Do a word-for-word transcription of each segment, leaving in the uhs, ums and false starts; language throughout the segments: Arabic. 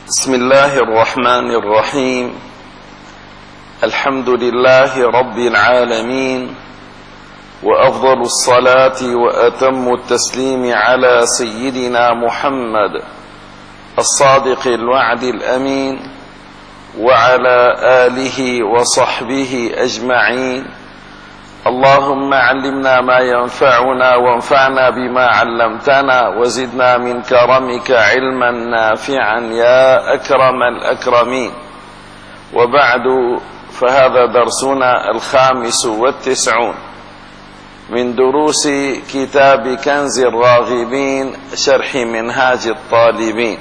بسم الله الرحمن الرحيم. الحمد لله رب العالمين، وأفضل الصلاة وأتم التسليم على سيدنا محمد الصادق الوعد الأمين، وعلى آله وصحبه أجمعين. اللهم علمنا ما ينفعنا وانفعنا بما علمتنا، وزدنا من كرمك علما نافعا يا أكرم الأكرمين. وبعد، فهذا درسنا الخامس والتسعون من دروس كتاب كنز الراغبين شرح منهاج الطالبين،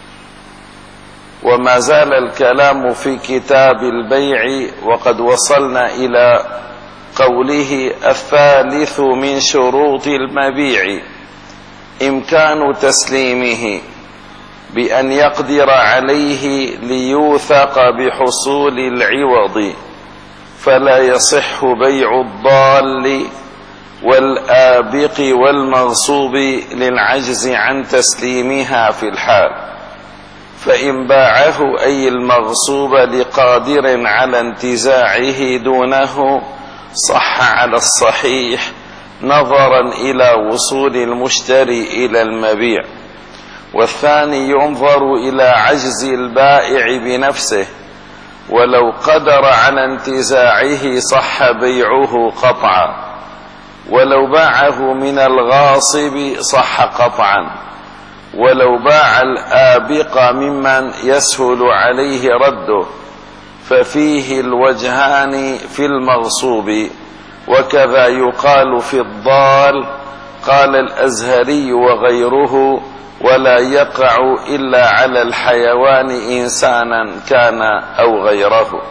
وما زال الكلام في كتاب البيع، وقد وصلنا إلى قوله: الثالث من شروط المبيع إمكان تسليمه بأن يقدر عليه ليوثق بحصول العوض، فلا يصح بيع الضال والآبق والمغصوب للعجز عن تسليمها في الحال. فإن باعه أي المغصوب لقادر على انتزاعه دونه صح على الصحيح، نظرا إلى وصول المشتري إلى المبيع. والثاني ينظر إلى عجز البائع بنفسه، ولو قدر على انتزاعه صح بيعه قطعا، ولو باعه من الغاصب صح قطعا، ولو باع الآبق ممن يسهل عليه رده ففيه الوجهان في المغصوب. وكذا يقال في الضال، قال الأزهري وغيره: ولا يقع إلا على الحيوان إنسانا كان أو غيره.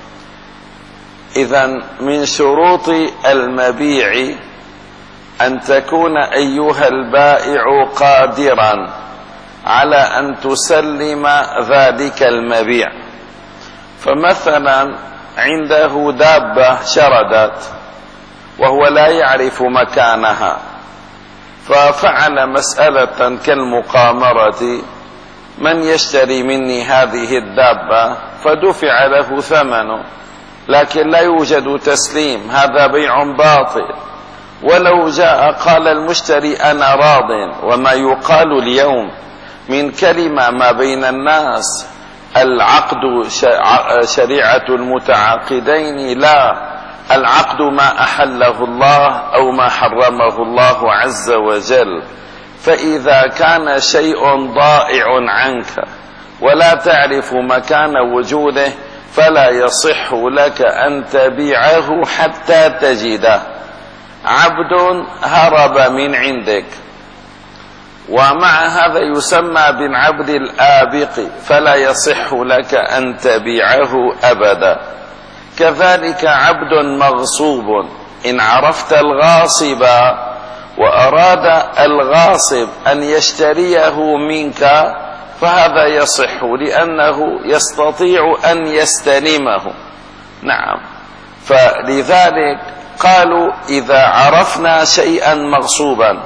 إذن من شروط المبيع أن تكون أيها البائع قادرا على أن تسلم ذلك المبيع. فمثلا عنده دابة شردت وهو لا يعرف مكانها، ففعل مسألة كالمقامرة: من يشتري مني هذه الدابة؟ فدفع له ثمنه، لكن لا يوجد تسليم، هذا بيع باطل. ولو جاء قال المشتري: أنا راض، وما يقال اليوم من كلمة ما بين الناس: العقد شريعة المتعاقدين، لا، العقد ما أحله الله أو ما حرمه الله عز وجل. فإذا كان شيء ضائع عنك ولا تعرف مكان وجوده فلا يصح لك أن تبيعه حتى تجده. عبد هرب من عندك، ومع هذا يسمى بالعبد الآبق، فلا يصح لك أن تبيعه أبدا. كذلك عبد مغصوب، إن عرفت الغاصب وأراد الغاصب أن يشتريه منك فهذا يصح، لأنه يستطيع أن يستلمه. نعم، فلذلك قالوا: إذا عرفنا شيئا مغصوبا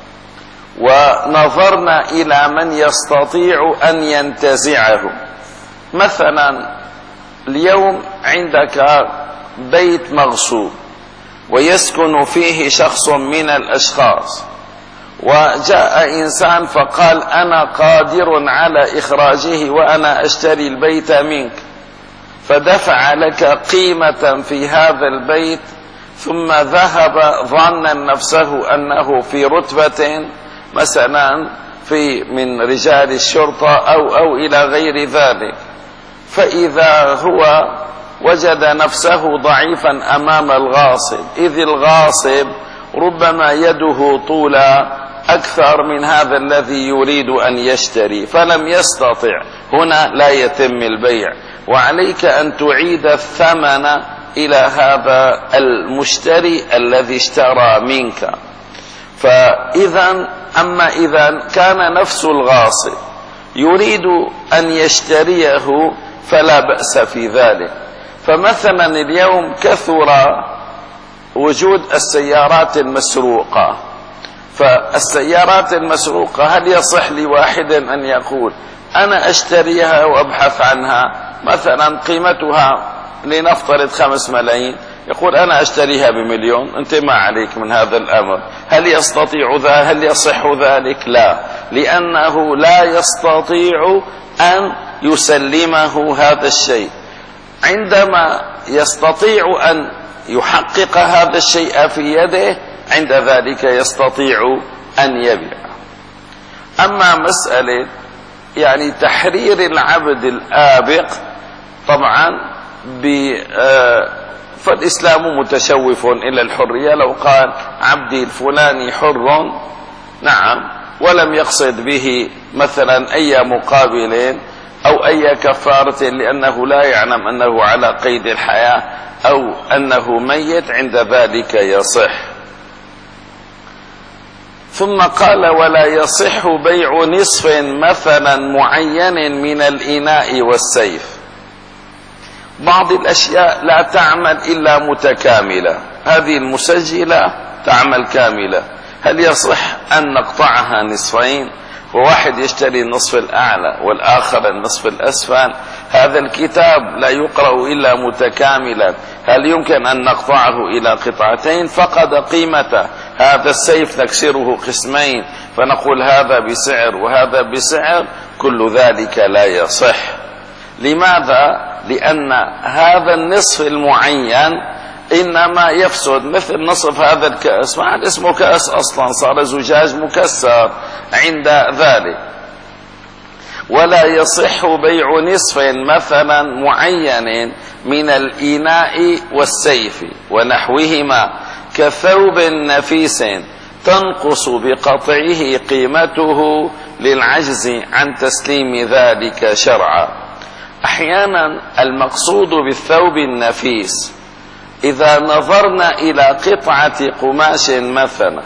ونظرنا إلى من يستطيع أن ينتزعه، مثلا اليوم عندك بيت مغصوب ويسكن فيه شخص من الأشخاص، وجاء إنسان فقال: أنا قادر على إخراجه وأنا أشتري البيت منك، فدفع لك قيمة في هذا البيت، ثم ذهب ظنا نفسه أنه في رتبة مثلا في من رجال الشرطة أو أو إلى غير ذلك، فإذا هو وجد نفسه ضعيفا أمام الغاصب، إذ الغاصب ربما يده طولا أكثر من هذا الذي يريد أن يشتري، فلم يستطع، هنا لا يتم البيع، وعليك أن تعيد الثمن إلى هذا المشتري الذي اشترى منك. فإذا أما إذا كان نفس الغاصب يريد أن يشتريه فلا بأس في ذلك. فمثلا اليوم كثر وجود السيارات المسروقة، فالسيارات المسروقة هل يصح لواحد أن يقول: أنا أشتريها وأبحث عنها، مثلا قيمتها لنفترض خمس ملايين، يقول أنا أشتريها بمليون، أنت ما عليك من هذا الأمر. هل يستطيع ذا؟ هل يصح ذلك؟ لا، لأنه لا يستطيع أن يسلمه هذا الشيء. عندما يستطيع أن يحقق هذا الشيء في يده، عند ذلك يستطيع أن يبيع. أما مسألة يعني تحرير العبد الآبق، طبعا فالإسلام متشوف إلى الحرية. لو قال عبدي الفلاني حر، نعم، ولم يقصد به مثلا أي مقابل أو أي كفارة، لأنه لا يعلم أنه على قيد الحياة أو أنه ميت، عند ذلك يصح. ثم قال ولا يصح بيع نصف مثلا معين من الإناء والسيف. بعض الأشياء لا تعمل إلا متكاملة، هذه المسجلة تعمل كاملة، هل يصح أن نقطعها نصفين وواحد يشتري النصف الأعلى والآخر النصف الأسفل؟ هذا الكتاب لا يقرأ إلا متكاملا، هل يمكن أن نقطعه إلى قطعتين؟ فقد قيمته. هذا السيف نكسره قسمين فنقول هذا بسعر وهذا بسعر، كل ذلك لا يصح. لماذا؟ لأن هذا النصف المعين إنما يفسد، مثل نصف هذا الكأس، ما عاد اسمه كأس أصلا، صار زجاج مكسر عند ذلك. ولا يصح بيع نصف مثلا معين من الإناء والسيف ونحوهما كثوب نفيس تنقص بقطعه قيمته للعجز عن تسليم ذلك شرعا. أحيانا المقصود بالثوب النفيس، إذا نظرنا إلى قطعة قماش مثلا،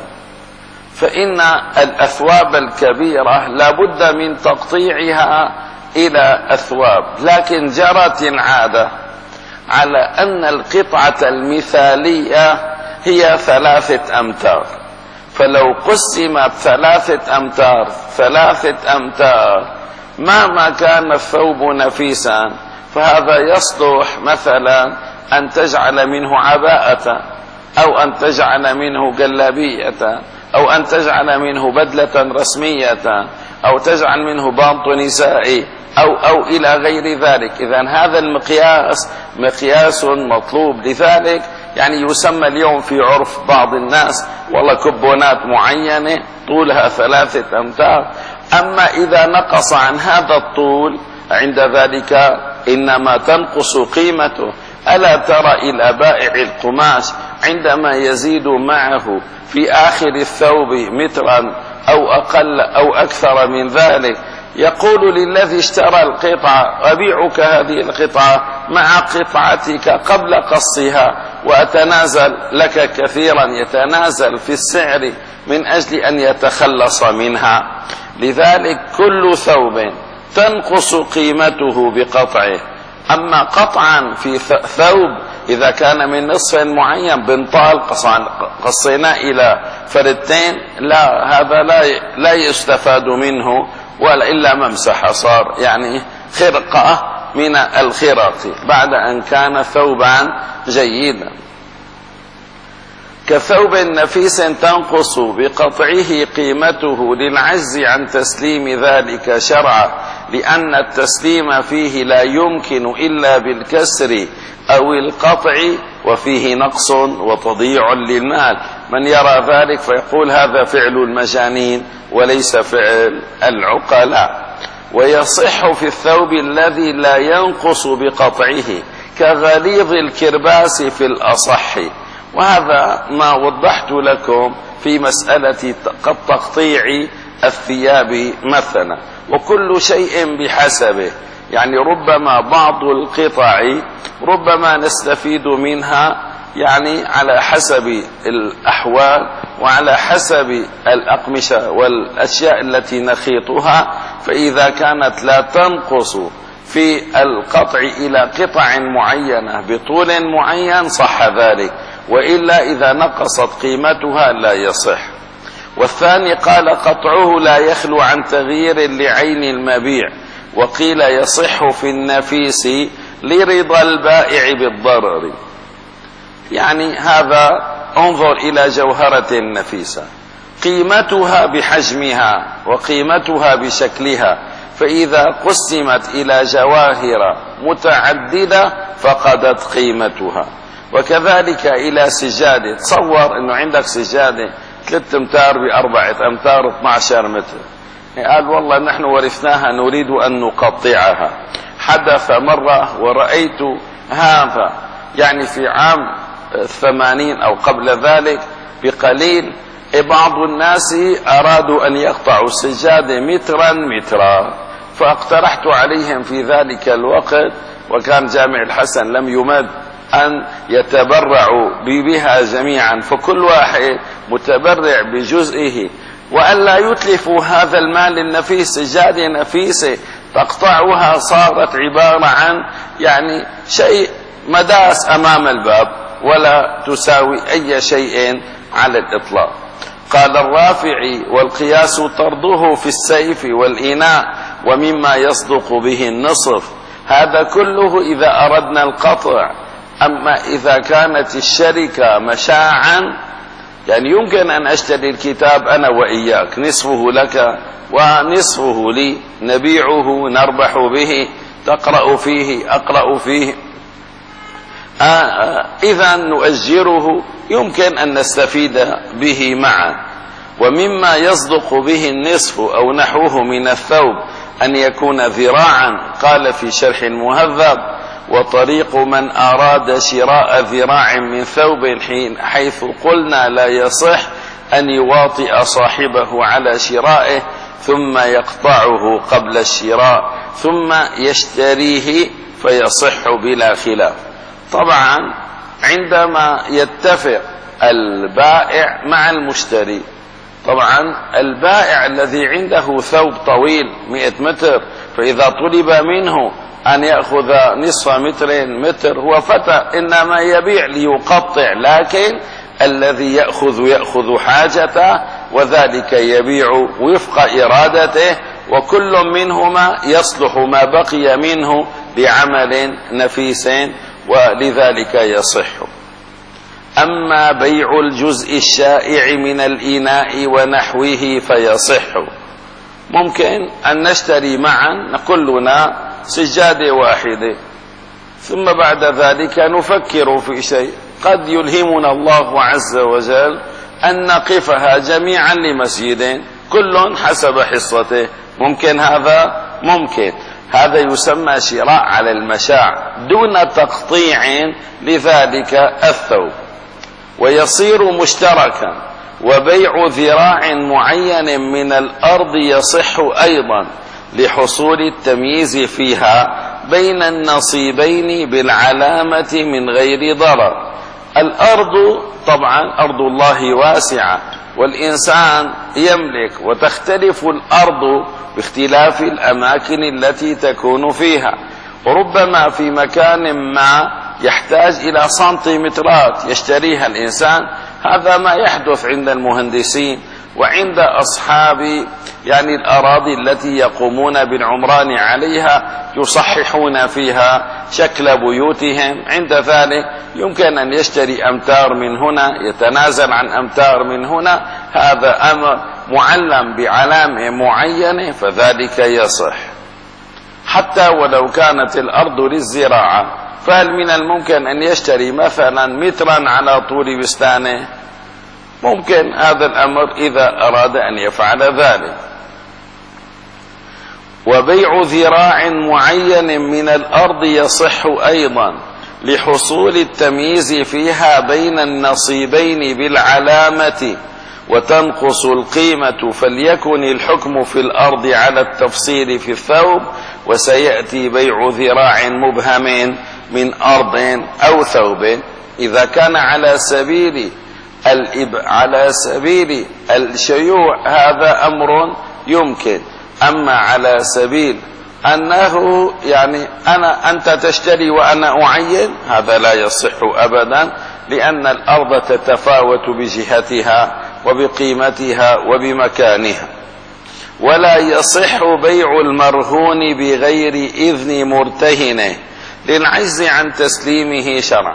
فإن الأثواب الكبيرة لابد من تقطيعها إلى أثواب، لكن جرت العادة على أن القطعة المثالية هي ثلاثة أمتار، فلو قسمت ثلاثة أمتار ثلاثة أمتار مهما كان الثوب نفيسا، فهذا يصلح مثلا أن تجعل منه عباءة، أو أن تجعل منه جلابية، أو أن تجعل منه بدلة رسمية، أو تجعل منه بانط نسائي، أو أو إلى غير ذلك. إذن هذا المقياس مقياس مطلوب. لذلك يعني يسمى اليوم في عرف بعض الناس والله كبونات معينة طولها ثلاثة أمتار، أما إذا نقص عن هذا الطول عند ذلك إنما تنقص قيمته. ألا ترى إلى بائع القماش عندما يزيد معه في آخر الثوب مترا أو أقل أو أكثر من ذلك، يقول للذي اشترى القطعة أبيعك هذه القطعة مع قطعتك قبل قصها وأتنازل لك كثيرا، يتنازل في السعر من أجل أن يتخلص منها. لذلك كل ثوب تنقص قيمته بقطعه. أما قطعا في ثوب إذا كان من نصف معين بنطال قصينا إلى فردتين، لا، هذا لا لا يستفاد منه ولا إلا ممسحة، صار يعني خرقة من الخرق بعد أن كان ثوبا جيدا. كثوب نفيس تنقص بقطعه قيمته للعجز عن تسليم ذلك شرعا، لأن التسليم فيه لا يمكن إلا بالكسر أو القطع، وفيه نقص وتضييع للمال. من يرى ذلك فيقول هذا فعل المجانين وليس فعل العقلاء. ويصح في الثوب الذي لا ينقص بقطعه كغليظ الكرباس في الأصح، وهذا ما وضحت لكم في مسألة تقطيع الثياب مثلا. وكل شيء بحسبه، يعني ربما بعض القطع ربما نستفيد منها يعني على حسب الأحوال وعلى حسب الأقمشة والأشياء التي نخيطها، فإذا كانت لا تنقص في القطع إلى قطع معينة بطول معين صح ذلك، وإلا إذا نقصت قيمتها لا يصح. والثاني قال قطعه لا يخلو عن تغيير لعين المبيع، وقيل يصح في النفيس لرضا البائع بالضرر. يعني هذا انظر إلى جوهرة نفيسة، قيمتها بحجمها وقيمتها بشكلها، فإذا قسمت إلى جواهر متعددة فقدت قيمتها. وكذلك إلى سجادة، تصور أنه عندك سجادة ثلاثة أمتار بأربعة أمتار اثني عشر متر، قال والله نحن ورثناها نريد أن نقطعها. حدث مرة ورأيت هذا يعني في عام الثمانين أو قبل ذلك بقليل، بعض الناس أرادوا أن يقطعوا السجادة مترا مترا، فاقترحت عليهم في ذلك الوقت، وكان جامع الحسن لم يمد، أن يتبرعوا بها جميعا، فكل واحد متبرع بجزئه، وأن لا يتلفوا هذا المال النفيس. سجادة نفيسة تقطعها صارت عبارة عن يعني شيء مداس أمام الباب، ولا تساوي أي شيء على الإطلاق. قال الرافعي: والقياس طرده في السيف والإناء ومما يصدق به النصف. هذا كله إذا أردنا القطع. أما إذا كانت الشركة مشاعا، يعني يمكن أن أشتري الكتاب أنا وإياك، نصفه لك ونصفه لي، نبيعه نربح به، تقرأ فيه أقرأ فيه، آه إذا نؤجره، يمكن أن نستفيد به معا. ومما يصدق به النصف أو نحوه من الثوب أن يكون ذراعا. قال في شرح المهذب: وطريق من أراد شراء ذراع من ثوب حيث قلنا لا يصح أن يواطئ صاحبه على شرائه ثم يقطعه قبل الشراء ثم يشتريه فيصح بلا خلاف. طبعا عندما يتفق البائع مع المشتري، طبعا البائع الذي عنده ثوب طويل مئة متر، فإذا طلب منه أن يأخذ نصف متر متر هو فتى، إنما يبيع ليقطع، لكن الذي يأخذ يأخذ حاجته، وذلك يبيع وفق إرادته، وكل منهما يصلح ما بقي منه لعمل نفيس، ولذلك يصح. أما بيع الجزء الشائع من الإناء ونحوه فيصح. ممكن أن نشتري معا كلنا سجادة واحدة، ثم بعد ذلك نفكر في شيء، قد يلهمنا الله عز وجل أن نقفها جميعا لمسجد كل حسب حصته. ممكن هذا؟ ممكن. هذا يسمى شراء على المشاع دون تقطيع لذلك الثوب، ويصير مشتركا. وبيع ذراع معين من الأرض يصح أيضا لحصول التمييز فيها بين النصيبين بالعلامة من غير ضرر. الأرض طبعا أرض الله واسعة، والإنسان يملك، وتختلف الأرض باختلاف الأماكن التي تكون فيها، وربما في مكان ما يحتاج إلى سنتيمترات يشتريها الإنسان. هذا ما يحدث عند المهندسين وعند أصحاب يعني الأراضي التي يقومون بالعمران عليها، يصححون فيها شكل بيوتهم. عند ذلك يمكن أن يشتري أمتار من هنا، يتنازل عن أمتار من هنا، هذا أمر معلم بعلامة معينة، فذلك يصح. حتى ولو كانت الأرض للزراعة، فهل من الممكن أن يشتري مثلا مترا على طول بستانه؟ ممكن هذا الأمر إذا أراد أن يفعل ذلك. وبيع ذراع معين من الأرض يصح أيضا لحصول التمييز فيها بين النصيبين بالعلامة، وتنقص القيمة، فليكن الحكم في الأرض على التفصيل في الثوب. وسيأتي بيع ذراع مبهم من أرض أو ثوب إذا كان على سبيل الإب على سبيل الشيوع، هذا أمر يمكن. أما على سبيل أنه يعني أنا أنت تشتري وأنا أعين، هذا لا يصح أبدا، لأن الأرض تتفاوت بجهتها وبقيمتها وبمكانها. ولا يصح بيع المرهون بغير إذن مرتهنه للعجز عن تسليمه شرعا.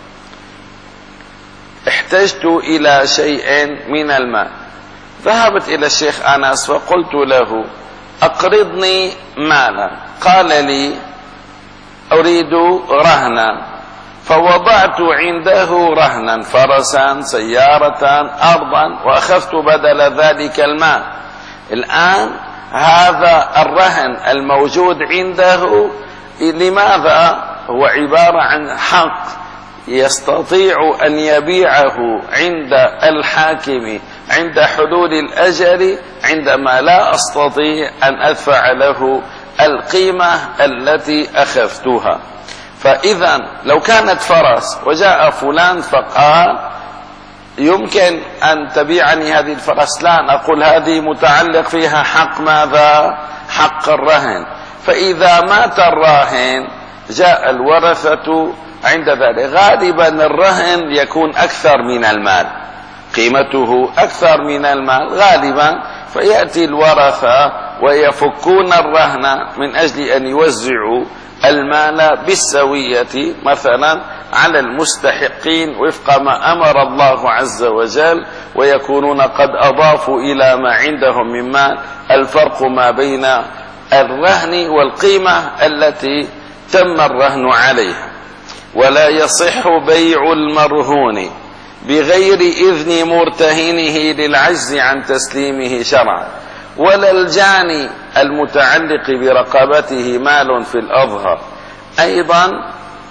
احتجت إلى شيء من المال، ذهبت إلى الشيخ أنس وقلت له أقرضني مالا، قال لي أريد رهنا، فوضعت عنده رهنا فرسا سيارة أرضا وأخذت بدل ذلك المال. الآن هذا الرهن الموجود عنده لماذا؟ هو عبارة عن حق يستطيع أن يبيعه عند الحاكم عند حلول الأجل عندما لا أستطيع أن أدفع له القيمة التي أخذتها. فإذا لو كانت فرس وجاء فلان فقال يمكن أن تبيعني هذه الفرس، لا نقول هذه متعلق فيها حق ماذا؟ حق الرهن. فإذا مات الراهن جاء الورثة عند ذلك، غالبا الرهن يكون أكثر من المال، قيمته أكثر من المال غالبا، فيأتي الورثة ويفكون الرهن من أجل أن يوزعوا المال بالسوية مثلا على المستحقين وفق ما أمر الله عز وجل، ويكونون قد أضافوا إلى ما عندهم من مال الفرق ما بين الرهن والقيمة التي تم الرهن عليها. ولا يصح بيع المرهون بغير إذن مرتهنه للعجز عن تسليمه شرعا، ولا الجاني المتعلق برقبته مال في الأظهر. أيضا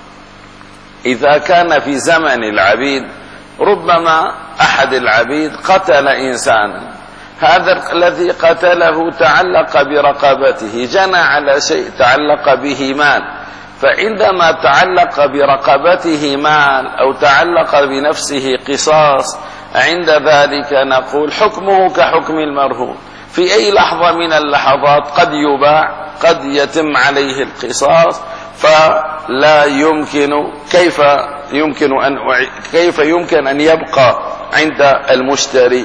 إذا كان في زمن العبيد ربما أحد العبيد قتل إنسانا، هذا الذي قتله تعلق برقبته، جنى على شيء تعلق به مال، فعندما تعلق برقبته مال أو تعلق بنفسه قصاص عند ذلك نقول حكمه كحكم المرهون، في أي لحظة من اللحظات قد يباع، قد يتم عليه القصاص، فلا يمكن كيف يمكن أن كيف يمكن أن يبقى عند المشتري.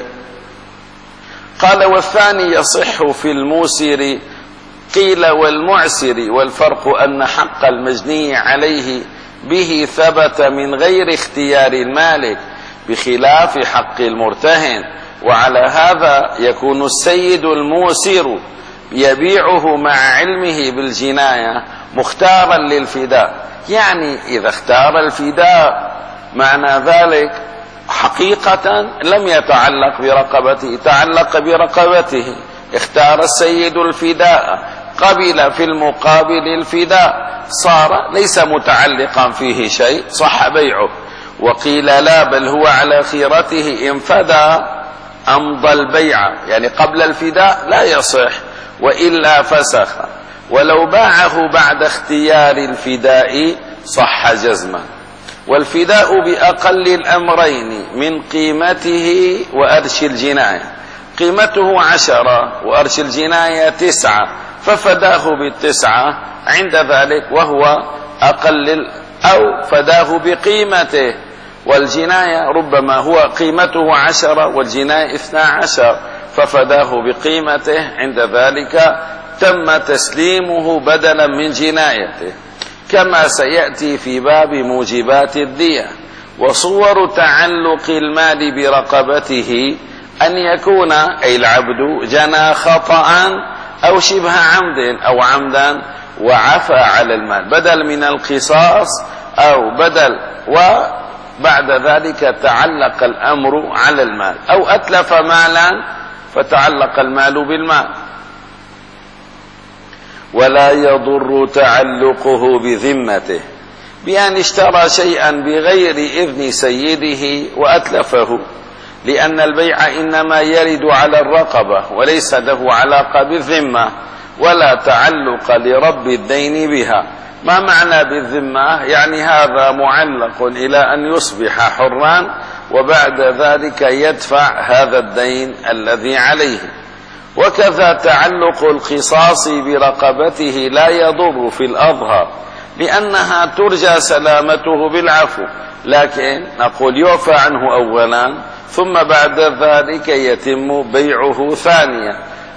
قال والثاني يصح في الموسر، قيل والمعسر، والفرق أن حق المجني عليه به ثبت من غير اختيار المالك بخلاف حق المرتهن، وعلى هذا يكون السيد الموسر يبيعه مع علمه بالجناية مختارا للفداء. يعني إذا اختار الفداء معنى ذلك حقيقة لم يتعلق برقبته، تعلق برقبته، اختار السيد الفداء، قبل في المقابل الفداء، صار ليس متعلقا فيه شيء، صح بيعه. وقيل لا، بل هو على خيرته، إن فدى أمضى البيع، يعني قبل الفداء لا يصح وإلا فسخ، ولو باعه بعد اختيار الفداء صح جزما. والفداء بأقل الأمرين من قيمته وأرش الجناية، قيمته عشرة وأرش الجناية تسعة، ففداه بالتسعة عند ذلك وهو أقل، أو فداه بقيمته، والجناية ربما هو قيمته عشرة والجناية اثنا عشر، ففداه بقيمته، عند ذلك تم تسليمه بدلا من جنايته، كما سيأتي في باب موجبات الدية. وصور تعلق المال برقبته أن يكون أي العبد جنى خطأ أو شبه عمد أو عمدا وعفى على المال بدل من القصاص، أو بدل وبعد ذلك تعلق الأمر على المال، أو أتلف مالا فتعلق المال بالمال. ولا يضر تعلقه بذمته بأن اشترى شيئا بغير إذن سيده وأتلفه، لأن البيع إنما يرد على الرقبة وليس له علاقة بالذمة، ولا تعلق لرب الدين بها. ما معنى بالذمة؟ يعني هذا معلق إلى أن يصبح حرا وبعد ذلك يدفع هذا الدين الذي عليه. وكذا تعلق القصاص برقبته لا يضر في الأظهر، لأنها ترجى سلامته بالعفو، لكن نقول يعفى عنه أولا ثم بعد ذلك يتم بيعه ثانيا.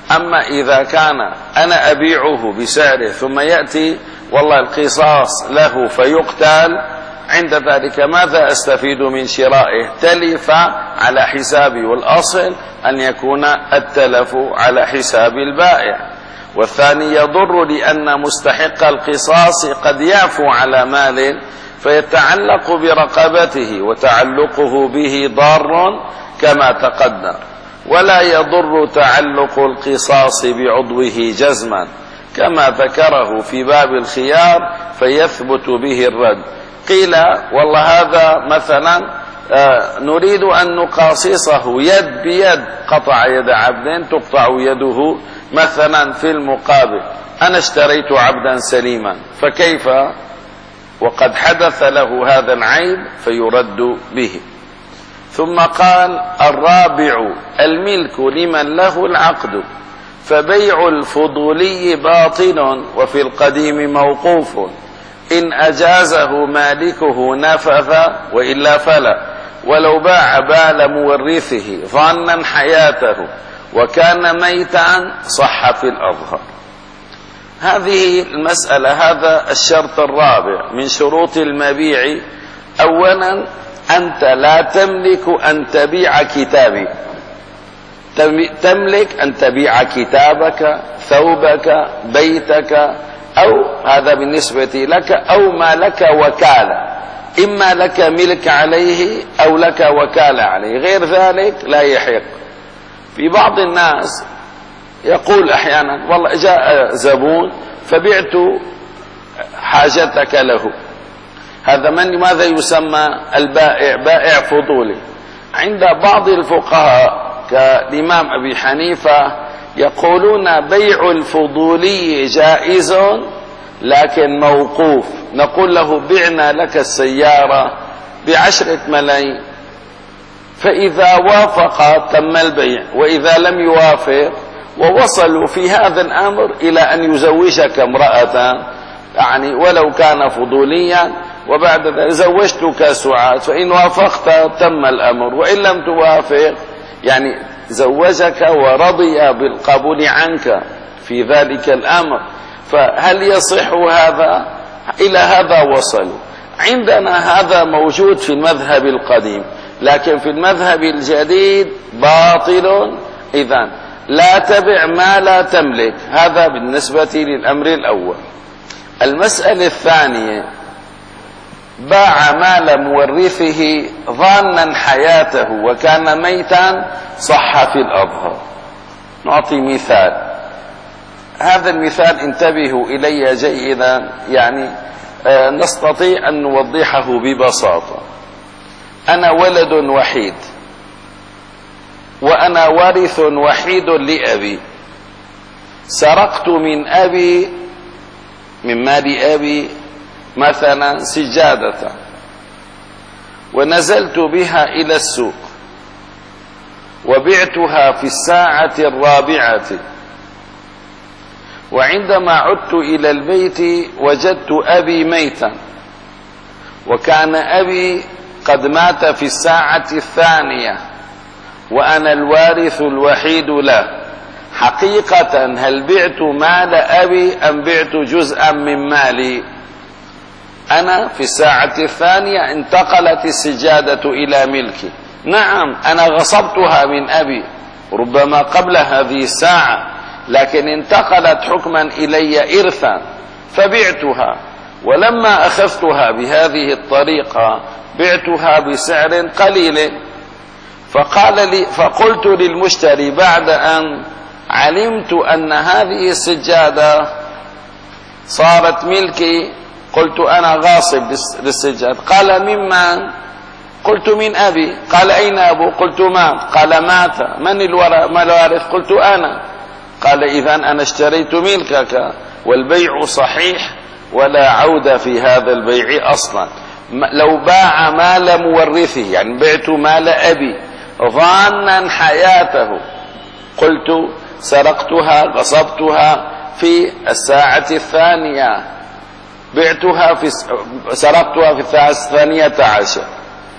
أما إذا كان أنا أبيعه بسعره ثم يأتي والله القصاص له فيقتل، عند ذلك ماذا أستفيد من شرائه؟ تلف على حسابي، والأصل أن يكون التلف على حساب البائع. والثاني يضر لأن مستحق القصاص قد يعفو على مال فيتعلق برقبته، وتعلقه به ضار كما تقدم، ولا يضر تعلق القصاص بعضوه جزما كما ذكره في باب الخيار فيثبت به الرد. قيل والله هذا مثلا آه نريد أن نقاصصه يد بيد، قطع يد عبد تقطع يده مثلا في المقابل، أنا اشتريت عبدا سليما فكيف وقد حدث له هذا العيب فيرد به. ثم قال الرابع الملك لمن له العقد، فبيع الفضولي باطل وفي القديم موقوف، إن أجازه مالكه نفذ وإلا فلا، ولو باع بال مورثه ظنا حياته وكان ميتا صح في الأظهر. هذه المسألة، هذا الشرط الرابع من شروط المبيع. أولا أنت لا تملك أن تبيع كتابي، تملك أن تبيع كتابك، ثوبك، بيتك، أو هذا بالنسبة لك، أو ما لك وكالة، إما لك ملك عليه أو لك وكالة عليه، غير ذلك لا يحق. في بعض الناس يقول أحيانا والله جاء زبون فبعت حاجتك له، هذا من ماذا يسمى البائع؟ بائع فضولي. عند بعض الفقهاء كالإمام أبي حنيفة يقولون بيع الفضولي جائز لكن موقوف، نقول له بعنا لك السيارة بعشرة ملايين، فإذا وافق تم البيع، وإذا لم يوافق ووصلوا في هذا الأمر إلى أن يزوجك امرأة يعني ولو كان فضوليا، وبعد ذلك زوجتك سعاد، فإن وافقت تم الأمر، وإن لم توافق يعني زوجك ورضي بالقبول عنك في ذلك الأمر. فهل يصح هذا؟ إلى هذا وصلوا. عندنا هذا موجود في المذهب القديم، لكن في المذهب الجديد باطل. إذن لا تبع ما لا تملك، هذا بالنسبة للأمر الأول. المسألة الثانية باع مال مورثه ظانا حياته وكان ميتا صح في الأظهر. نعطي مثال، هذا المثال انتبهوا إلي جيدا، يعني آه نستطيع أن نوضحه ببساطة. أنا ولد وحيد وأنا وارث وحيد لأبي، سرقت من أبي من مال أبي مثلا سجادة ونزلت بها إلى السوق وبعتها في الساعة الرابعة، وعندما عدت إلى البيت وجدت أبي ميتا، وكان أبي قد مات في الساعة الثانية وأنا الوارث الوحيد له. حقيقة هل بعت مال أبي أم بعت جزءا من مالي؟ أنا في الساعة الثانية انتقلت السجادة إلى ملكي، نعم أنا غصبتها من أبي ربما قبل هذه الساعة، لكن انتقلت حكما إلي إرثا فبعتها، ولما أخذتها بهذه الطريقة بعتها بسعر قليل، فقال لي فقلت للمشتري بعد أن علمت أن هذه السجادة صارت ملكي، قلت أنا غاصب للسجاد، قال ممن؟ قلت من أبي. قال أين أبو؟ قلت مات. قال مات. من الوارث؟ قلت أنا. قال إذن أنا اشتريت ملكك والبيع صحيح ولا عودة في هذا البيع أصلا. لو باع مال مورثه يعني بعت مال أبي ظانا حياته، قلت سرقتها غصبتها في الساعة الثانية، بعتها في سرقتها في الساعة الثانية عشر،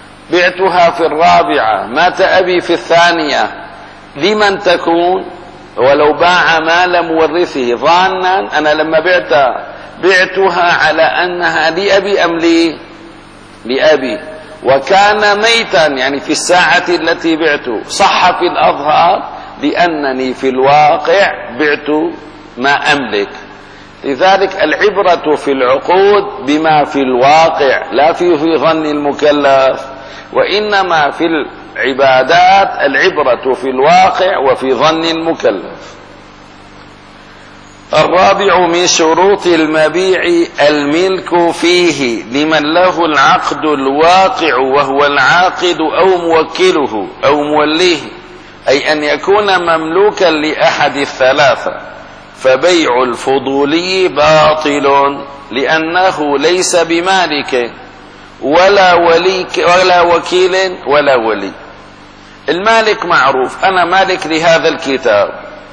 بعتها في الرابعة، مات أبي في الثانية، لمن تكون؟ ولو باع مال مورثه ظانا أنا لما بعتها بعتها على أنها لأبي أم لي لأبي، وكان ميتا يعني في الساعة التي بعته، صح في الأظهر لأنني في الواقع بعت ما أملك. لذلك العبرة في العقود بما في الواقع لا في في ظن المكلف، وإنما في العبادات العبرة في الواقع وفي ظن المكلف. الرابع من شروط المبيع الملك فيه لمن له العقد الواقع وهو العاقد أو موكله أو موليه، أي أن يكون مملوكا لأحد الثلاثة، فبيع الفضولي باطل لأنه ليس بمالك ولا ولي ولا وكيل ولا ولي. المالك معروف، أنا مالك لهذا الكتاب.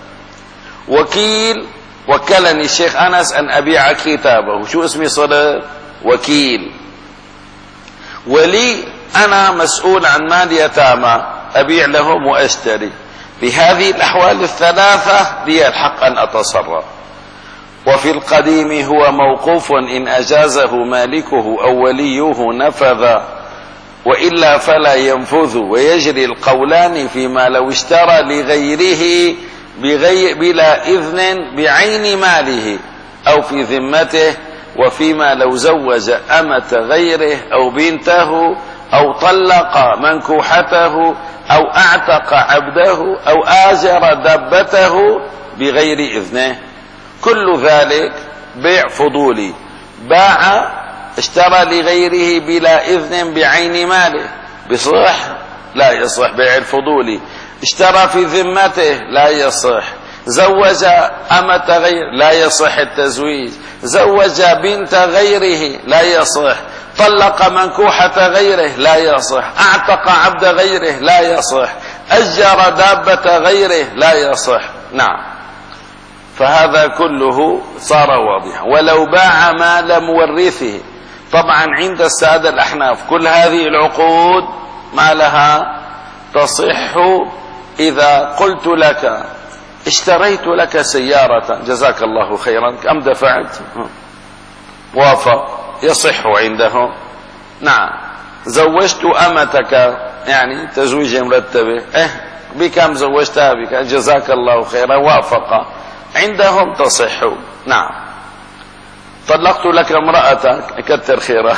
وكيل وكلني الشيخ أنس أن أبيع كتابه، شو اسمي صدق وكيل. ولي أنا مسؤول عن مال يتامى أبيع لهم وأشتري. بهذه الأحوال الثلاثة لي الحق أن أتصرف. وفي القديم هو موقوف إن أجازه مالكه أو وليه نفذ، وإلا فلا ينفذ، ويجري القولان فيما لو اشترى لغيره بغير بلا إذن بعين ماله أو في ذمته، وفيما لو زوج أمة غيره أو بنته أو طلق منكوحته أو أعتق عبده أو آجر دابته بغير إذنه. كل ذلك بيع فضولي. باع اشترى لغيره بلا إذن بعين ماله بصح؟ لا يصح بيع الفضولي. اشترى في ذمته لا يصح. زوج أمة غير لا يصح التزويج. زوج بنت غيره لا يصح. طلق منكوحة غيره لا يصح. اعتق عبد غيره لا يصح. أجر دابة غيره لا يصح. نعم، فهذا كله صار واضحا. ولو باع مال مورثه، طبعا عند السادة الأحناف كل هذه العقود ما لها تصح إذا قلت لك اشتريت لك سيارة جزاك الله خيرا كم دفعت؟ وافق، يصح عندهم. نعم، زوجت أمتك يعني تزويج مرتبة، اه بكم زوجتها بك جزاك الله خيرا، وافق، عندهم تصح. نعم. طلقت لك امرأتك كتر خيرك.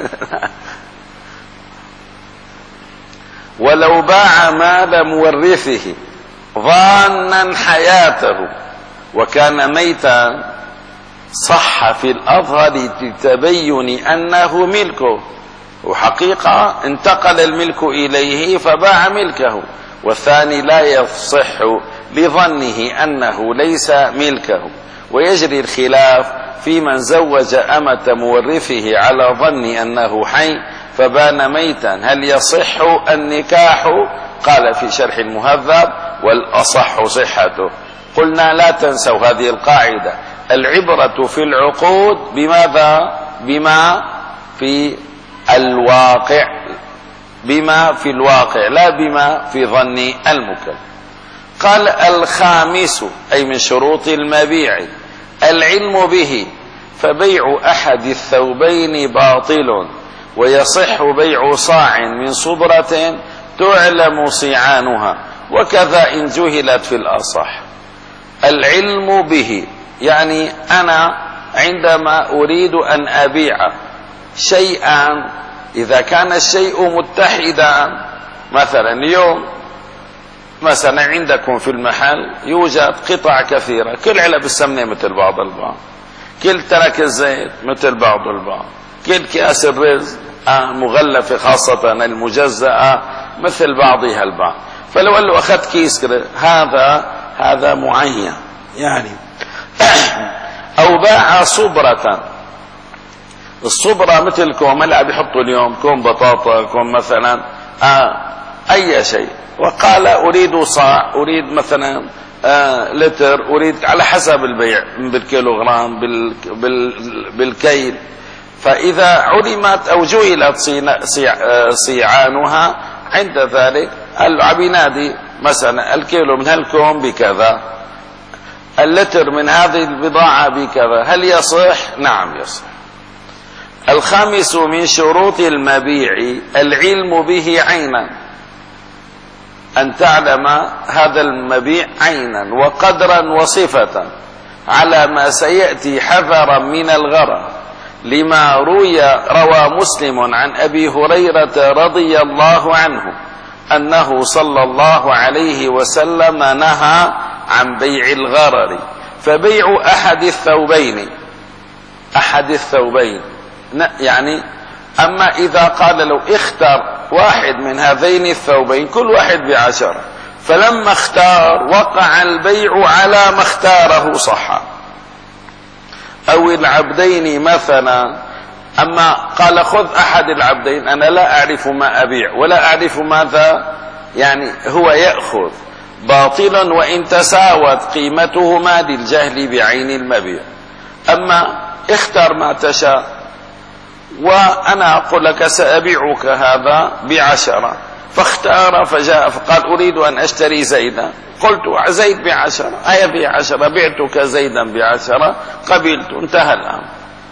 ولو باع مال مورثه ظانا حياته وكان ميتا صح في الأظهر لتبين أنه ملكه، وحقيقة انتقل الملك إليه فباع ملكه، والثاني لا يصح لظنه أنه ليس ملكه. ويجري الخلاف في من زوج أمة مورثه على ظن أنه حي فبان ميتا، هل يصح النكاح؟ قال في شرح المهذب والأصح صحته. قلنا لا تنسوا هذه القاعدة، العبرة في العقود بماذا؟ بما في الواقع، بما في الواقع لا بما في ظن المكلف. قال الخامس أي من شروط المبيع العلم به، فبيع أحد الثوبين باطل، ويصح بيع صاع من صبرة تعلم صيعانها، وكذا إن جهلت في الأصح. العلم به يعني أنا عندما أريد أن أبيع شيئا، إذا كان الشيء متحدا، مثلا اليوم مثلا عندكم في المحل يوجد قطع كثيرة، كل علب السمنة مثل بعض البعض، كل ترك الزيت مثل بعض البعض، كل كأس الرز آه مغلفة خاصة المجزأة مثل بعضها البعض. فلو قال له أخذت كيس كده هذا هذا معين يعني. أو باع صبرة، الصبرة مثل كوم، هلا بيحطوا اليوم كوم بطاطا، كوم مثلا آه أي شيء، وقال أريد صاع، أريد مثلا آه لتر، أريد على حسب البيع بالكيلوغرام بال بال بالكيل. فإذا علمت أو جهلت صيعانها عند ذلك قال له عبينادي مثلا الكيلو من هالكوم بكذا، اللتر من هذه البضاعة بكذا، هل يصح؟ نعم يصح. الخامس من شروط المبيع العلم به عينا، أن تعلم هذا المبيع عينا وقدرا وصفة على ما سيأتي حذرا من الغرر، لما روي روى مسلم عن أبي هريرة رضي الله عنه أنه صلى الله عليه وسلم نهى عن بيع الغرر. فبيع أحد الثوبين أحد الثوبين يعني، أما إذا قال لو اختار واحد من هذين الثوبين كل واحد بعشرة، فلما اختار وقع البيع على ما اختاره صح. أو العبدين مثلا، أما قال خذ أحد العبدين، أنا لا أعرف ما أبيع ولا أعرف ماذا يعني هو يأخذ، باطلا وإن تساوت قيمتهما للجهل بعين المبيع. أما اختر ما تشاء، وأنا أقول لك سأبيعك هذا بعشرة، فاختار فجاء فقال أريد أن أشتري زيدا، قلت زيد بعشرة، أي بعشرة، بعتك زيدا بعشرة، قبلت، انتهى الأمر.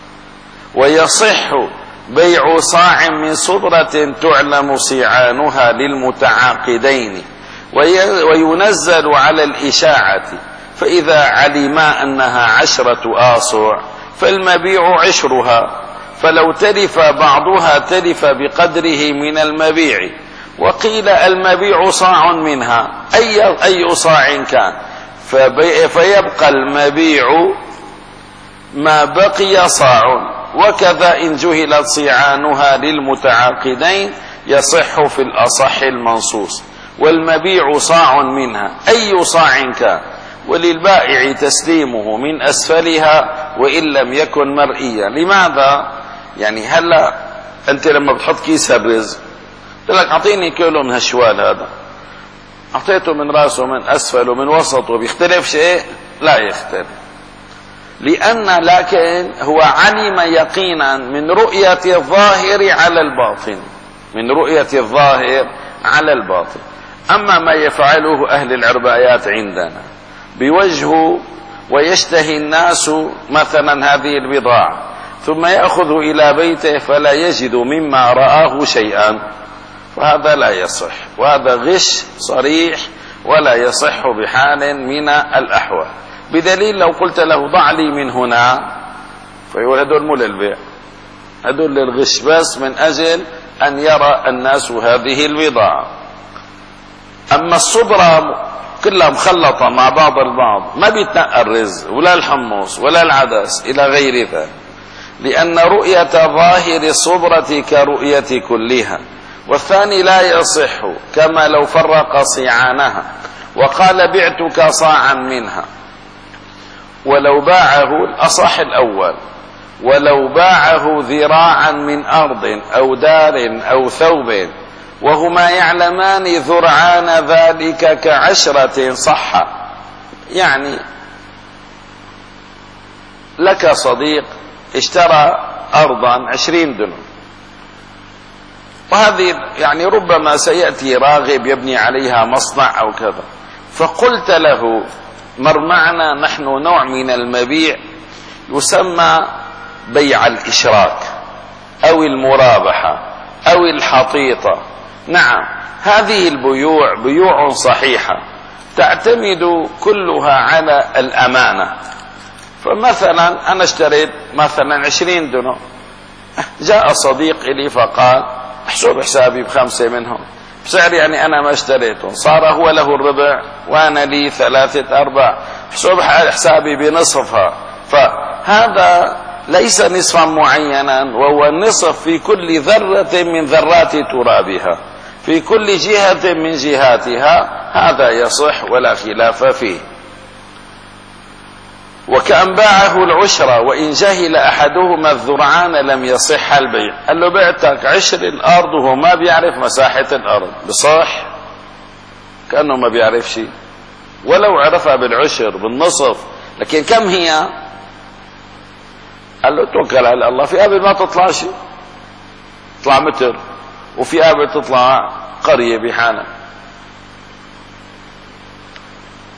ويصح بيع صاع من صبرة تعلم صيعانها للمتعاقدين، وينزل على الإشاعة، فإذا علما أنها عشرة آصع فالمبيع عشرها، فلو تلف بعضها تلف بقدره من المبيع. وقيل المبيع صاع منها، أي, أي صاع كان، فيبقى المبيع ما بقي صاع. وكذا إن جهلت صيعانها للمتعاقدين يصح في الأصح المنصوص، والمبيع صاع منها أي صاع كان، وللبائع تسليمه من أسفلها وإن لم يكن مرئيا. لماذا؟ يعني هلا أنت لما بتحط كيس الرز قلت لك أعطيني كيلو من هالشوال هذا، أعطيته من راسه من أسفله من وسطه، بيختلف شيء؟ لا يختلف، لأن لكن هو علم يقينا من رؤية الظاهر على الباطن، من رؤية الظاهر على الباطن. أما ما يفعله أهل العربايات عندنا بوجهه، ويشتهي الناس مثلا هذه البضاعة ثم يأخذ إلى بيته فلا يجد مما رآه شيئا، فهذا لا يصح، وهذا غش صريح ولا يصح بحال من الأحوال. بدليل لو قلت له ضع لي من هنا، فيقول هدول مو للبيع، هدول للغش بس من أجل أن يرى الناس هذه البضاعة. أما الصبرة كلها مخلطة مع بعض البعض، ما بيتنقى الرز ولا الحمص ولا العدس إلى غير ذلك، لأن رؤية ظاهر الصبرة كرؤية كلها. والثاني لا يصح، كما لو فرق صيعانها وقال بعتك صاعا منها، ولو باعه الأصح الأول، ولو باعه ذراعا من أرض أو دار أو ثوب وهما يعلمان ذرعان ذلك كعشرة صح. يعني لك صديق اشترى أرضا عشرين دنم، وهذه يعني ربما سيأتي راغب يبني عليها مصنع أو كذا، فقلت له مر معنا نحن نوع من المبيع يسمى بيع الإشراك أو المرابحة أو الحطيطة. نعم، هذه البيوع بيوع صحيحة تعتمد كلها على الأمانة. فمثلا أنا اشتريت مثلا عشرين دنم، جاء صديق إلي فقال احسب حسابي بخمسة منهم بسعر يعني أنا ما اشتريتهم، صار هو له الربع وأنا لي ثلاثة أرباع، احسب حسابي بنصفها. فهذا ليس نصفا معينا، وهو النصف في كل ذرة من ذرات ترابها، في كل جهة من جهاتها، هذا يصح ولا خلاف فيه. وكأن باعه العشرة وإن جهل أحدهما الذرعان لم يصح البيع. قال له بعتك عشر الأرض وهو ما بيعرف مساحة الأرض، بصح؟ كأنه ما بيعرف شيء، ولو عرفها بالعشر بالنصف، لكن كم هي؟ قال له توكل على الله، في قبل ما تطلع شيء تطلع متر، وفي قبل تطلع قرية بحالها.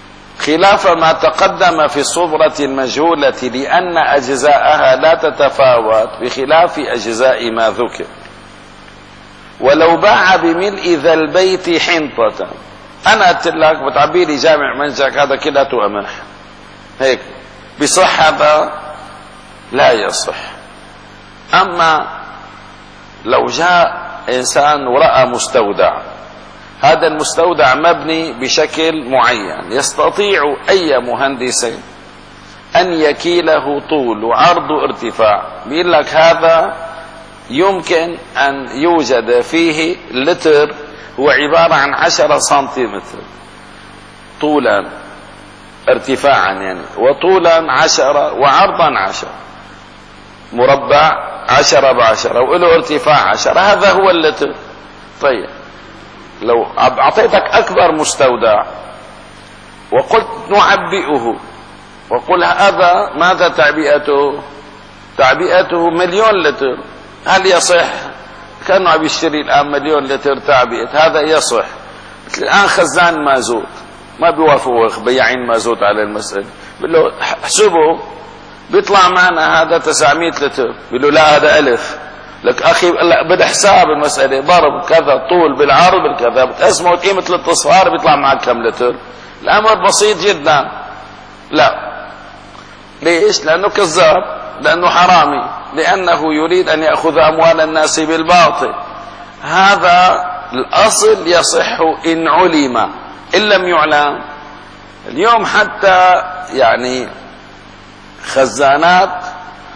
خلاف ما تقدم في الصورة المجهولة لأن أجزاءها لا تتفاوت بخلاف أجزاء ما ذكر. ولو باع بملء ذا البيت حنطة، أنا قلت لك بتعبي لي جامع منجك هذا كله قمح هيك بصح؟ هذا لا يصح. أما لو جاء إنسان ورأى مستودع، هذا المستودع مبني بشكل معين، يستطيع أي مهندس أن يكيله طول وعرض وارتفاع، بيقول لك هذا يمكن أن يوجد فيه لتر هو عبارة عن عشرة سنتيمتر طولا ارتفاعا يعني، وطولا عشرة وعرضا عشرة، مربع عشرة بعشرة وله ارتفاع عشرة، هذا هو اللتر. طيب لو أعطيتك أكبر مستودع وقلت نعبئه، وقل هذا ماذا تعبئته؟ تعبئته مليون لتر، هل يصح؟ كأنه عم يشتري الآن مليون لتر تعبئة، هذا يصح. مثل الآن خزان مازوت، ما بيوافقوا بياعين مازوت على المسألة، بيقول له احسبه بيطلع معنا هذا تسعمية لتر، بيقول له لا هذا ألف. لك أخي لا بدي حساب المسألة، ضرب كذا طول بالعرض بالكذا، بتقسمه قيمة ثلاث أصفار بيطلع معك كم لتر؟ الأمر بسيط جدا. لا، ليش؟ لأنه كذاب، لأنه حرامي، لأنه يريد أن يأخذ أموال الناس بالباطل. هذا الأصل يصح إن علم، إن لم يعلم. اليوم حتى يعني خزانات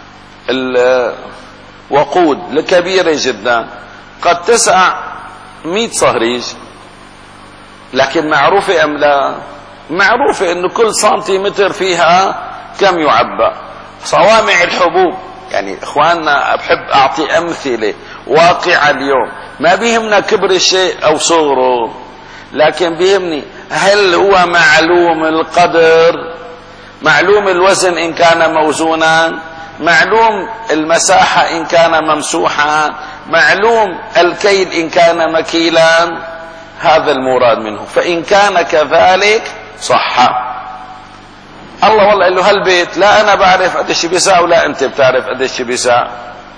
الوقود الكبيرة جدا قد تسع مئة صهريج، لكن معروفة أم لا؟ معروفة أنه كل سنتيمتر فيها كم يعبأ. صوامع الحبوب، يعني اخواننا بحب اعطي امثله واقعه اليوم، ما بيهمنا كبر الشيء او صغره، لكن بيهمني هل هو معلوم القدر، معلوم الوزن ان كان موزونا، معلوم المساحه ان كان ممسوحا، معلوم الكيل ان كان مكيلا. هذا المراد منه، فان كان كذلك صح. الله والله قال له هالبيت لا انا بعرف قديش بيساع ولا انت بتعرف قديش بيساع.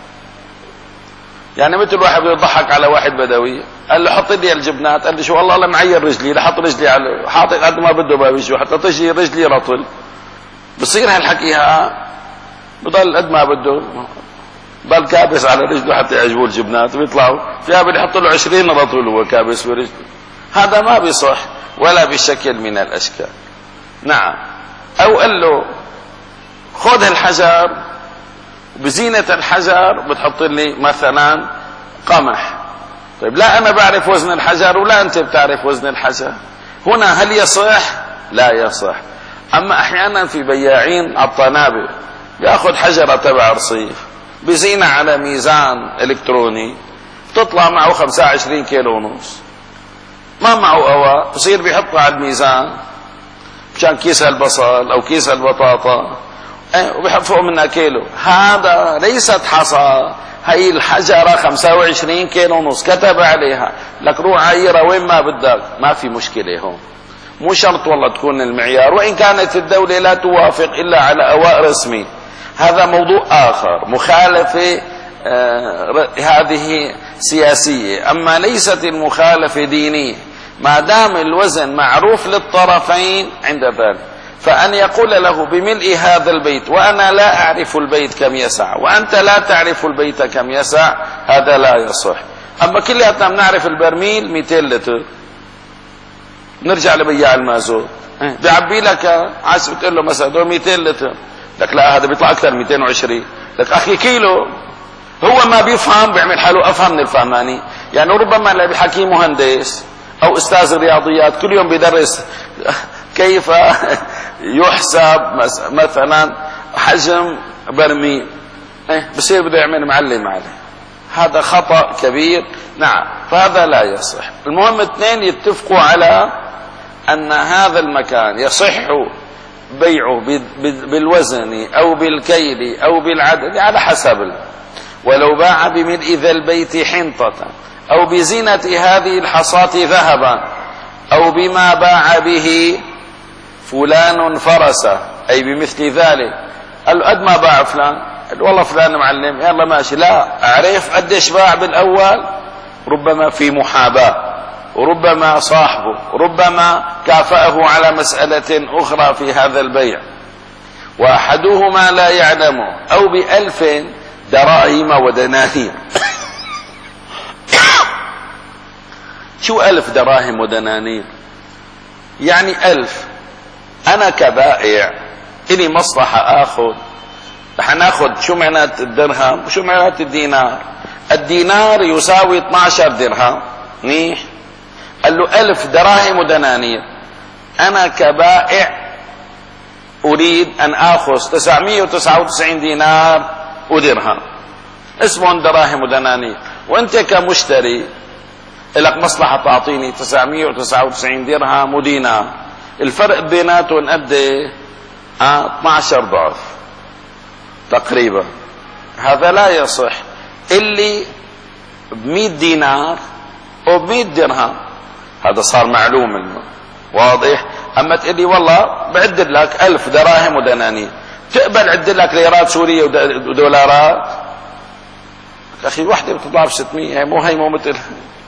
يعني مثل واحد بيضحك على واحد بدوي، قال له حط لي الجبنات، قال له شو والله انا معير رجلي، لحط رجلي على حاطط قد ما بده بابي، شو حتى تجي رجلي رطل. بصير هالحكيها بضل قد ما بده، ضل كابس على رجله حتى يعجبوه الجبنات ويطلعوا فيها، بده يحط له عشرين رطل وهو كابس برجله. هذا ما بيصح ولا بشكل من الاشكال. نعم. او قال له خذ الحجر بزينة الحجر بتحط لي مثلا قمح. طيب لا انا بعرف وزن الحجر ولا انت بتعرف وزن الحجر، هنا هل يصح؟ لا يصح. اما احيانا في بياعين على الطنابة بياخذ حجرة تبع رصيف بزينة على ميزان الكتروني بتطلع معه خمسة وعشرين كيلو ونص، ما معه قوى، بصير بيحطها على الميزان مشان كيس البصل او كيس البطاطا اه وبيحط فوق منها كيلو. هذا ليست حصى، هي الحجرة خمسة وعشرين كيلو ونص كتب عليها، لك روح عيرها وين ما بدك، ما في مشكلة هون. مو شرط والله تكون المعيار، وإن كانت الدولة لا توافق إلا على أواء رسمي، هذا موضوع آخر، مخالفة آه هذه سياسية، أما ليست المخالفة دينية. ما دام الوزن معروف للطرفين عند ذلك، فأن يقول له بملء هذا البيت وأنا لا أعرف البيت كم يسع وأنت لا تعرف البيت كم يسع، هذا لا يصح. أما كلياتنا بنعرف البرميل مئتين لتر، نرجع لبياع المازوت بيعبي لك عايز بتقول له مثلا دول مئتين لتر، لك لا هذا بيطلع أكثر مئتين وعشرين، لك أخي كيلو. هو ما بيفهم بيعمل حاله أفهم من الفهماني، يعني ربما اللي بيحكي مهندس أو أستاذ الرياضيات كل يوم بيدرس كيف يحسب مثلا حجم برميل، إيه بصير بده يعمل معلم عليه، هذا خطأ كبير. نعم، فهذا لا يصح. المهم اثنين يتفقوا على أن هذا المكان يصح بيعه بالوزن أو بالكيل أو بالعدد على حسب. ولو باع بملء ذا البيت حنطة أو بزينة هذه الحصاة ذهبا أو بما باع به فلان فرس، أي بمثل ذلك. قال له قد ما باع فلان؟ قال والله فلان معلم. يلا ماشي. لا، أعرف قديش باع بالأول. ربما في محاباة، وربما صاحبه، ربما كافأه على مسألة أخرى في هذا البيع، وأحدهما لا يعلمه. أو بألف دراهم ودنانير. شو ألف دراهم ودنانير؟ يعني ألف، أنا كبائع إلي مصلحة آخذ، رح ناخذ شو معنات الدرهم وشو معنات الدينار. الدينار يساوي اثني عشر درهم، منيح. قال له ألف دراهم ودنانير، أنا كبائع أريد أن آخذ تسعمائة وتسعة وتسعين دينار ودرهم، اسمهم دراهم ودنانير. وأنت كمشتري لك مصلحة تعطيني تسعمائة وتسعة وتسعين درهم ودينار. الفرق بيناتهم قد ايه؟ اه اثني عشر ضعف تقريبا. هذا لا يصح. اللي بمئة دينار وبمئة درهم هذا صار معلوم منه، واضح. اما تقول لي والله بعدد لك ألف دراهم ودنانير، تقبل عدد لك ليرات سورية ودولارات؟ اخي وحده بتطلع ب ستمائة، مو هي مو مثل،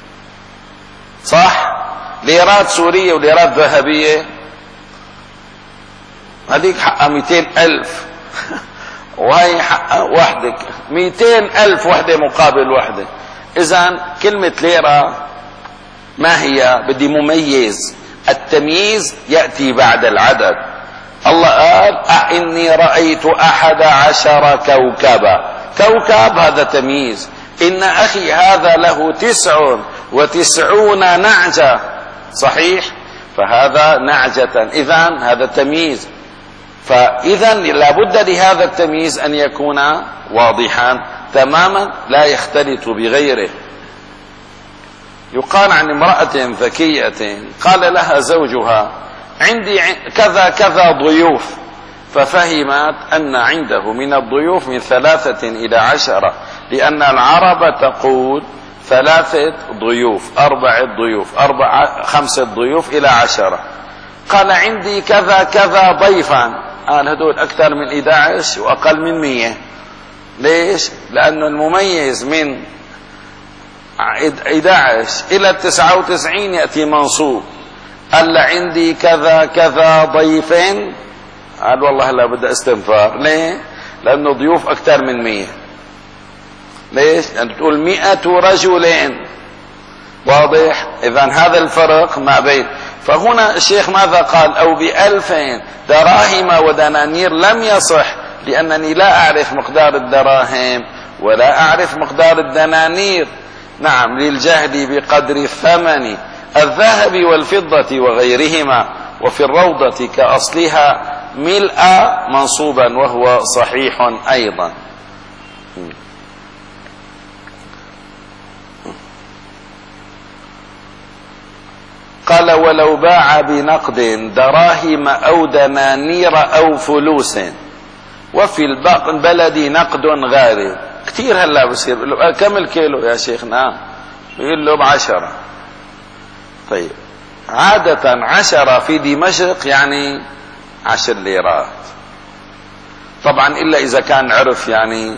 صح؟ ليرات سورية وليرات ذهبية، هذيك حقها مئتين ألف وهي حقها وحدك مئتين ألف، وحدة مقابل وحدة. إذن كلمة ليرة ما هي؟ بدي مميز. التمييز يأتي بعد العدد. الله قال أعني رأيت أحد عشر كوكبا. كوكب هذا تمييز. إن أخي هذا له تسع وتسعون نعجة، صحيح؟ فهذا نعجة، إذن هذا تمييز. فإذا لابد لهذا التمييز أن يكون واضحا تماما لا يختلط بغيره. يقال عن امرأة ذكية قال لها زوجها عندي كذا كذا ضيوف، ففهمت أن عنده من الضيوف من ثلاثة إلى عشرة، لأن العرب تقول ثلاثة ضيوف، أربعة ضيوف، أربعة خمسة ضيوف إلى عشرة. قال عندي كذا كذا ضيفا. قال هدول أكثر من إحدى عشر وأقل من مية. ليش؟ لأنه المميز من إحدى عشر إلى تسعة وتسعين يأتي منصوب. قال عندي كذا كذا ضيفين. قال والله هلا بدي استنفار. ليه؟ لأنه ضيوف أكثر من مية. ليش؟ لأن تقول مئة رجلين، واضح؟ إذن هذا الفرق ما بين. فهنا الشيخ ماذا قال؟ أو بألفين دراهم ودنانير لم يصح، لأنني لا أعرف مقدار الدراهم ولا أعرف مقدار الدنانير. نعم، للجهل بقدر الثمن الذهب والفضة وغيرهما، وفي الروضة كأصلها ملء منصوبا وهو صحيح أيضا. قال ولو باع بنقد دراهم أو دنانير أو فلوس وفي البلد نقد غالي. كثير هلا بصير كم الكيلو يا شيخنا؟ يقول له بعشرة. طيب عادة عشرة في دمشق يعني عشر ليرات طبعا، إلا إذا كان عرف يعني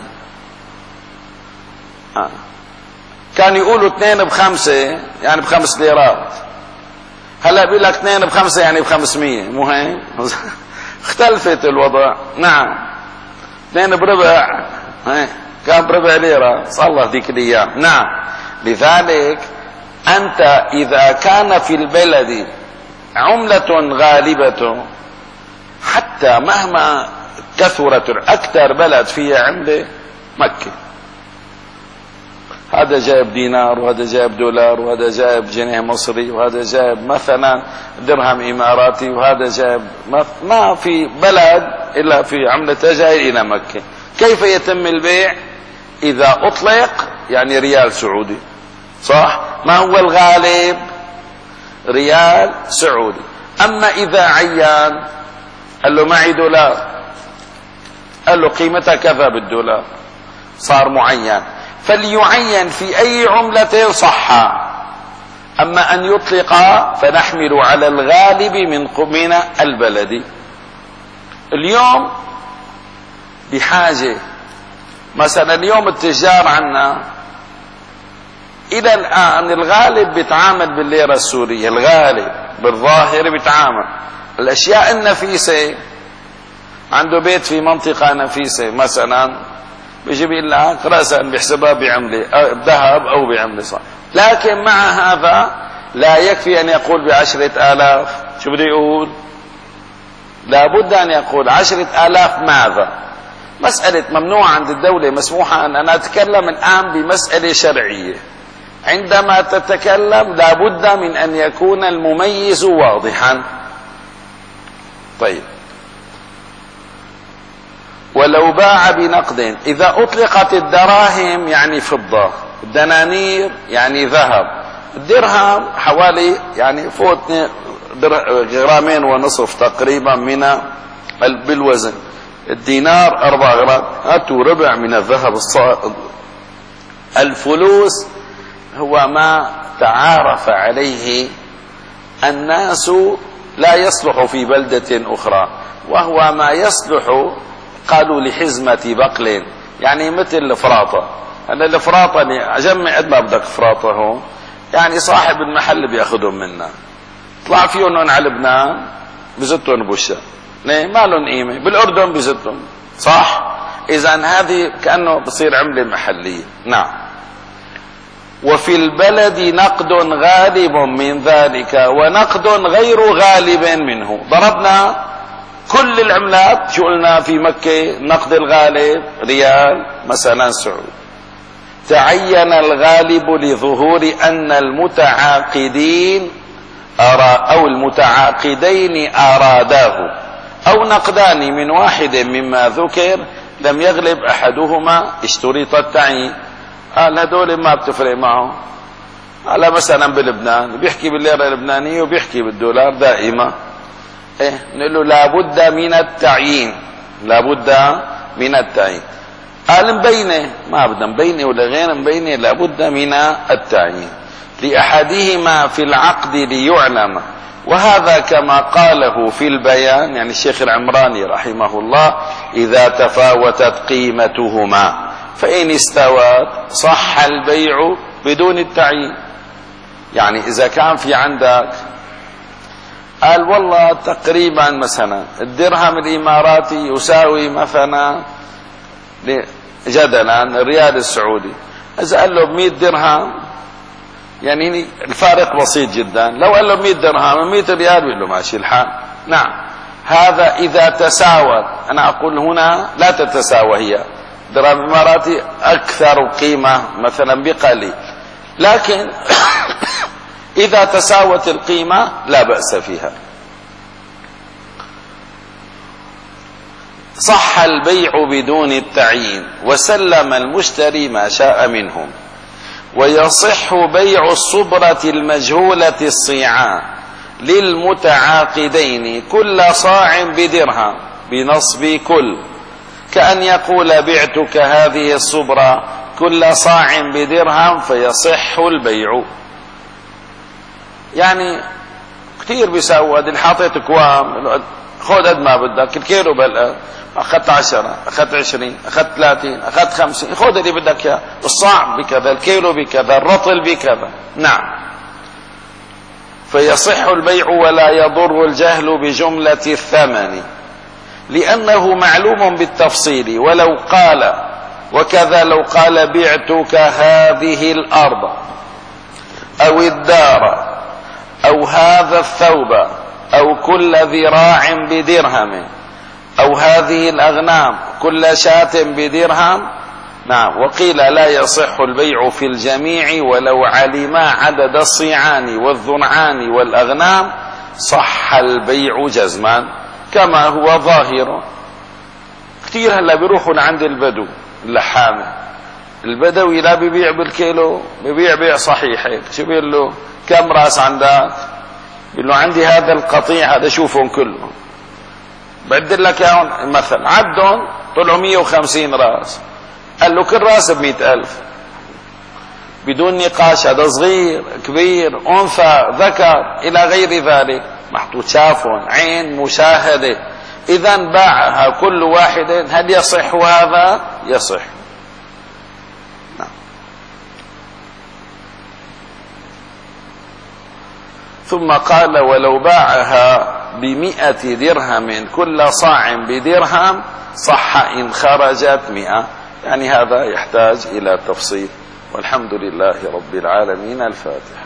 آه. كان يقولوا اثنين بخمسة يعني بخمس ليرات. هلا بيقول لك اثنين بخمسة يعني بخمسمية، مو هيك؟ اختلفت الوضع. نعم، اثنين بربع هيك كان بربع ليرة، صار الله ذيك الأيام. نعم، لذلك أنت إذا كان في البلد عملة غالبة، حتى مهما كثرت، أكثر بلد فيها عملة مكة، هذا جايب دينار وهذا جايب دولار وهذا جايب جنيه مصري وهذا جايب مثلا درهم إماراتي وهذا جايب، ما في بلد إلا في عملة جاي إلى مكة. كيف يتم البيع؟ إذا أطلق يعني ريال سعودي، صح؟ ما هو الغالب؟ ريال سعودي. أما إذا عيان قال له معي دولار، قال له قيمتها كذا بالدولار، صار معين. فليعين في أي عملة صح. أما أن يطلق فنحمل على الغالب من من البلد. اليوم بحاجة مثلا اليوم التجار عنا إلى الآن الغالب بيتعامل بالليرة السورية، الغالب بالظاهر بيتعامل. الأشياء النفيسة عنده بيت في منطقة نفيسة مثلا بيجي بيقول لك رأسا بيحسبها بعملة ذهب أو بعملة صح، لكن مع هذا لا يكفي أن يقول بعشرة آلاف. شو بده يقول؟ لابد أن يقول عشرة آلاف ماذا؟ مسألة ممنوع عند الدولة، مسموحة أن أنا أتكلم الآن بمسألة شرعية. عندما تتكلم لابد من أن يكون المميز واضحا. طيب، ولو باع بنقد، إذا أطلقت الدراهم يعني فضة، الدنانير يعني ذهب، الدرهم حوالي يعني فوق غرامين ونصف تقريبا من بالوزن، الدينار أربع غرام، هاتوا ربع من الذهب الصائغ. الفلوس هو ما تعارف عليه الناس لا يصلح في بلدة أخرى، وهو ما يصلح قالوا لحزمة بقل، يعني مثل الفراطة. أنا الفراطة أجمع قد ما بدك فراطة هون، يعني صاحب المحل بياخذهم منا، طلع فيهم على لبنان بزتهم بوشة، ليه؟ ما لهم قيمة. بالأردن بزتهم، صح؟ إذا هذه كأنه بصير عملة محلية. نعم. وفي البلد نقد غالب من ذلك ونقد غير غالب منه. ضربنا كل العملات، شو قلنا في مكة؟ نقد الغالب ريال مثلا سعودي. تعين الغالب لظهور أن المتعاقدين أرى أو المتعاقدين أراداه، أو نقدان من واحد مما ذكر لم يغلب أحدهما اشترط التعيين. قال هدول ما بتفرق معه. على مثلا بلبنان بيحكي بالليرة اللبنانية وبيحكي بالدولار دائما. ايه نقول له لابد من التعيين، لابد من التعيين. قال مبينة، ما بدنا مبينة ولا غير مبينة، لابد من التعيين لأحدهما في العقد ليعلم. وهذا كما قاله في البيان، يعني الشيخ العمراني رحمه الله، إذا تفاوتت قيمتهما فإن استوت صح البيع بدون التعيين. يعني إذا كان في عندك قال والله تقريبا مثلا الدرهم الإماراتي يساوي مثلا جدلا الريال السعودي، إذا قال له بمئة درهم يعني الفارق بسيط جدا. لو قال له مئة درهم مئة ريال بيقول له ماشي الحال. نعم، هذا إذا تساوت. أنا أقول هنا لا تتساوى، هي درهم الإماراتي أكثر قيمة مثلا بقليل، لكن إذا تساوت القيمة لا بأس فيها. صح البيع بدون التعيين وسلم المشتري ما شاء منهم. ويصح بيع الصبرة المجهولة الصيعان للمتعاقدين كل صاع بدرهم بنصب كل، كأن يقول بعتك هذه الصبرة كل صاع بدرهم فيصح البيع. يعني كثير بيساوي، هذا حاطط كوام، خذ قد ما بدك، الكيلو بلقى اخذت عشرة، اخذت عشرين، اخذت ثلاثين، اخذت خمسين، خذ اللي بدك اياه، الصاع بكذا، الكيلو بكذا، الرطل بكذا. نعم. فيصح البيع ولا يضر الجهل بجملة الثمن لأنه معلوم بالتفصيل. ولو قال وكذا لو قال بعتك هذه الأرض أو الدار أو هذا الثوب أو كل ذراع بدرهم أو هذه الأغنام كل شاة بدرهم. نعم. وقيل لا يصح البيع في الجميع ولو علما عدد الصيعان والذرعان والأغنام صح البيع جزما كما هو ظاهر. كثير هلا بيروحوا لعند البدو اللحامة، البدوي لا بيبيع بالكيلو، بيبيع بيع صحيح. هيك شو بيقول له؟ كم راس عندك؟ بيقول له عندي هذا القطيع هذا شوفهم كلهم، بعدل لك اياهم مثلا، عدهم طلعوا مية وخمسين راس، قال له كل راس بمئة ألف. بدون نقاش، هذا صغير كبير أنثى ذكر إلى غير ذلك، محطوط شاف عين مشاهدة. إذا باعها كل واحد. هل يصح هذا؟ يصح. نعم. ثم قال ولو باعها بمئة درهم كل صاع بدرهم صح إن خرجت مئة. يعني هذا يحتاج إلى تفصيل. والحمد لله رب العالمين. الفاتحة.